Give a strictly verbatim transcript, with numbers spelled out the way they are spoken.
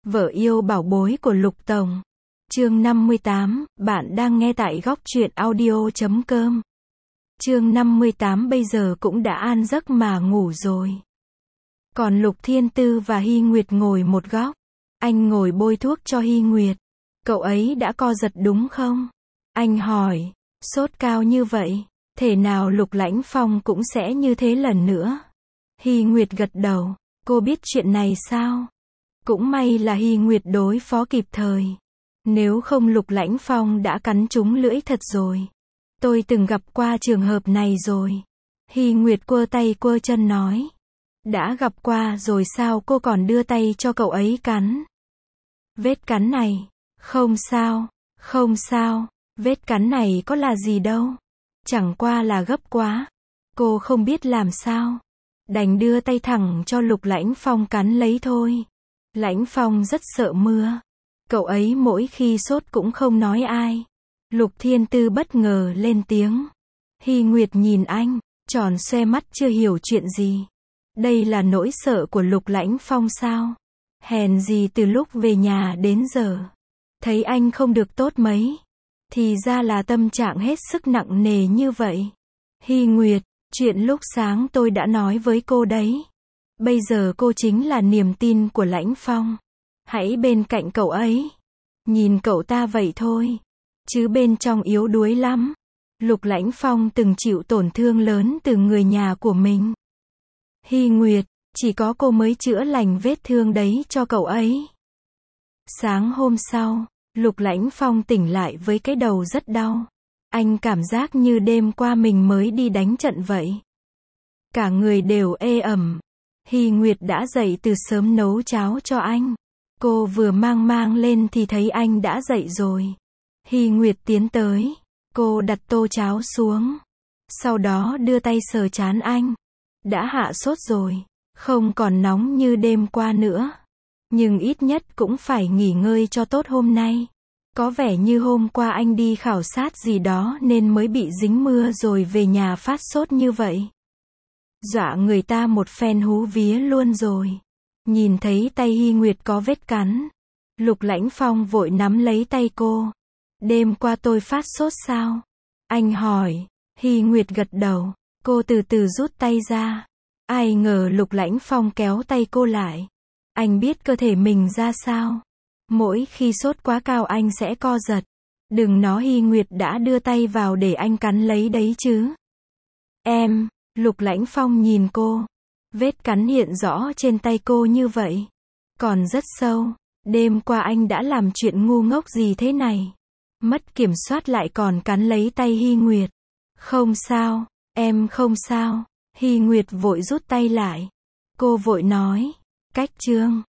Vợ yêu bảo bối của Lục Tổng. Chương năm mươi tám, bạn đang nghe tại góc truyện audio chấm com. Chương năm mươi tám bây giờ cũng đã an giấc mà ngủ rồi. Còn Lục Thiên Tư và Hy Nguyệt ngồi một góc. Anh ngồi bôi thuốc cho Hy Nguyệt. Cậu ấy đã co giật đúng không? Anh hỏi. Sốt cao như vậy, thể nào Lục Lãnh Phong cũng sẽ như thế lần nữa. Hy Nguyệt gật đầu. Cô biết chuyện này sao? Cũng may là Hy Nguyệt đối phó kịp thời. Nếu không Lục Lãnh Phong đã cắn trúng lưỡi thật rồi. Tôi từng gặp qua trường hợp này rồi. Hy Nguyệt quơ tay quơ chân nói. Đã gặp qua rồi sao cô còn đưa tay cho cậu ấy cắn? Vết cắn này, không sao, không sao, vết cắn này có là gì đâu. Chẳng qua là gấp quá. Cô không biết làm sao. Đành đưa tay thẳng cho Lục Lãnh Phong cắn lấy thôi. Lãnh Phong rất sợ mưa. Cậu ấy mỗi khi sốt cũng không nói ai. Lục Thiên Tư bất ngờ lên tiếng. Hy Nguyệt nhìn anh, tròn xoe mắt chưa hiểu chuyện gì. Đây là nỗi sợ của Lục Lãnh Phong sao? Hèn gì từ lúc về nhà đến giờ. Thấy anh không được tốt mấy. Thì ra là tâm trạng hết sức nặng nề như vậy. Hy Nguyệt, chuyện lúc sáng tôi đã nói với cô đấy. Bây giờ cô chính là niềm tin của Lãnh Phong. Hãy bên cạnh cậu ấy. Nhìn cậu ta vậy thôi. Chứ bên trong yếu đuối lắm. Lục Lãnh Phong từng chịu tổn thương lớn từ người nhà của mình. Hy Nguyệt, chỉ có cô mới chữa lành vết thương đấy cho cậu ấy. Sáng hôm sau, Lục Lãnh Phong tỉnh lại với cái đầu rất đau. Anh cảm giác như đêm qua mình mới đi đánh trận vậy. Cả người đều ê ẩm. Hy Nguyệt đã dậy từ sớm nấu cháo cho anh. Cô vừa mang mang lên thì thấy anh đã dậy rồi. Hy Nguyệt tiến tới. Cô đặt tô cháo xuống. Sau đó đưa tay sờ trán anh. Đã hạ sốt rồi. Không còn nóng như đêm qua nữa. Nhưng ít nhất cũng phải nghỉ ngơi cho tốt hôm nay. Có vẻ như hôm qua anh đi khảo sát gì đó nên mới bị dính mưa rồi về nhà phát sốt như vậy. Dọa người ta một phen hú vía luôn rồi. Nhìn thấy tay Hy Nguyệt có vết cắn. Lục Lãnh Phong vội nắm lấy tay cô. Đêm qua tôi phát sốt sao? Anh hỏi. Hy Nguyệt gật đầu. Cô từ từ rút tay ra. Ai ngờ Lục Lãnh Phong kéo tay cô lại. Anh biết cơ thể mình ra sao. Mỗi khi sốt quá cao anh sẽ co giật. Đừng nói Hy Nguyệt đã đưa tay vào để anh cắn lấy đấy chứ. Em, Lục Lãnh Phong nhìn cô. Vết cắn hiện rõ trên tay cô như vậy. Còn rất sâu. Đêm qua anh đã làm chuyện ngu ngốc gì thế này? Mất kiểm soát lại còn cắn lấy tay Hy Nguyệt. Không sao, em không sao. Hy Nguyệt vội rút tay lại. Cô vội nói. Cách chương.